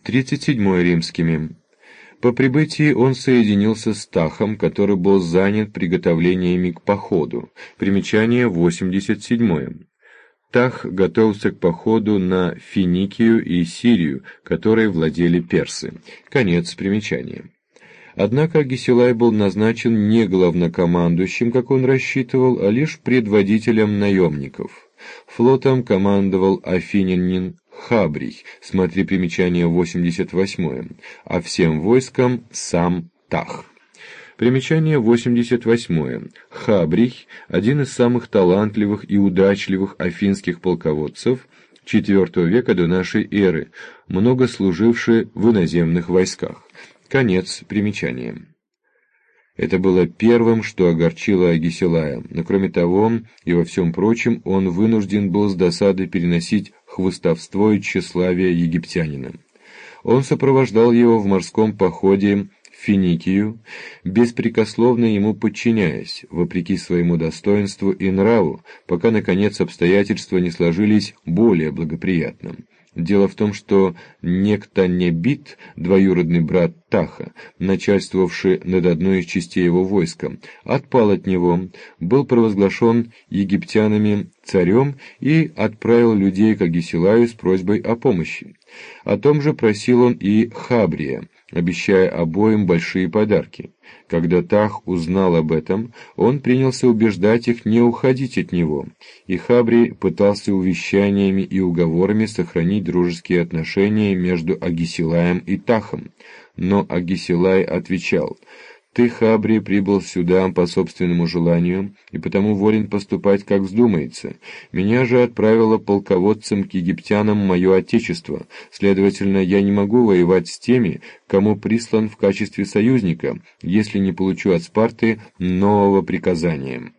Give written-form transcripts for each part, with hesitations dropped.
37 римскими. По прибытии он соединился с Тахом, который был занят приготовлениями к походу. Примечание 87. Тах готовился к походу на Финикию и Сирию, которой владели персы. Конец примечания. Однако Агисилай был назначен не главнокомандующим, как он рассчитывал, а лишь предводителем наемников. Флотом командовал афинянин Хабрий, смотри примечание 88, а всем войском сам Тах. Примечание 88. Хабрий – один из самых талантливых и удачливых афинских полководцев IV века до нашей эры, много служивший в иноземных войсках. Конец примечания. Это было первым, что огорчило Агисилая, но кроме того и во всем прочем он вынужден был с досадой переносить хвастовство и тщеславие египтянина. Он сопровождал его в морском походе в Финикию, беспрекословно ему подчиняясь, вопреки своему достоинству и нраву, пока, наконец, обстоятельства не сложились более благоприятно. Дело в том, что некто Небит, двоюродный брат Таха, начальствовавший над одной из частей его войска, отпал от него, был провозглашен египтянами царем и отправил людей к Агисилаю с просьбой о помощи. О том же просил он и Хабрия, обещая обоим большие подарки. Когда Тах узнал об этом, он принялся убеждать их не уходить от него, и Хабрий пытался увещаниями и уговорами сохранить дружеские отношения между Агисилаем и Тахом. Но Агисилай отвечал: «Ты, Хабрий, прибыл сюда по собственному желанию и потому волен поступать, как вздумается. Меня же отправило полководцем к египтянам мое отечество, следовательно, я не могу воевать с теми, кому прислан в качестве союзника, если не получу от Спарты нового приказания».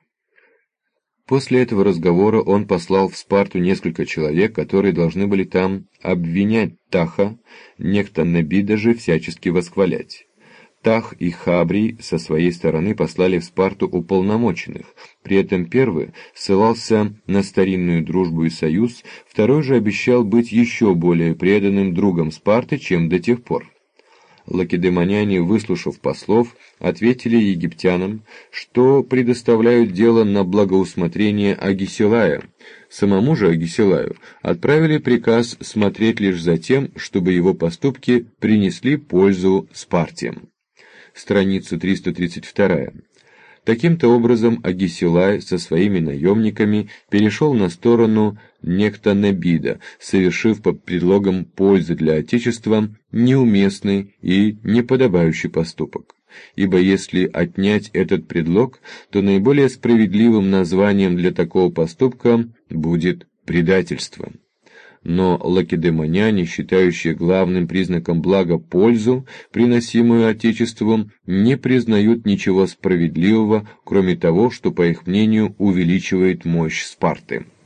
После этого разговора он послал в Спарту несколько человек, которые должны были там обвинять Таха, некто Небида же всячески восхвалять. Тах и Хабрий со своей стороны послали в Спарту уполномоченных, при этом первый ссылался на старинную дружбу и союз, второй же обещал быть еще более преданным другом Спарты, чем до тех пор. Лакедемоняне, выслушав послов, ответили египтянам, что предоставляют дело на благоусмотрение Агисилая. Самому же Агисилаю отправили приказ смотреть лишь за тем, чтобы его поступки принесли пользу Спарте. Страница 332. Таким-то образом Агисилай со своими наемниками перешел на сторону некто Небида, совершив под предлогом пользы для Отечества неуместный и неподобающий поступок. Ибо если отнять этот предлог, то наиболее справедливым названием для такого поступка будет предательство. Но лакедемоняне, считающие главным признаком блага пользу, приносимую Отечеству, не признают ничего справедливого, кроме того, что, по их мнению, увеличивает мощь Спарты.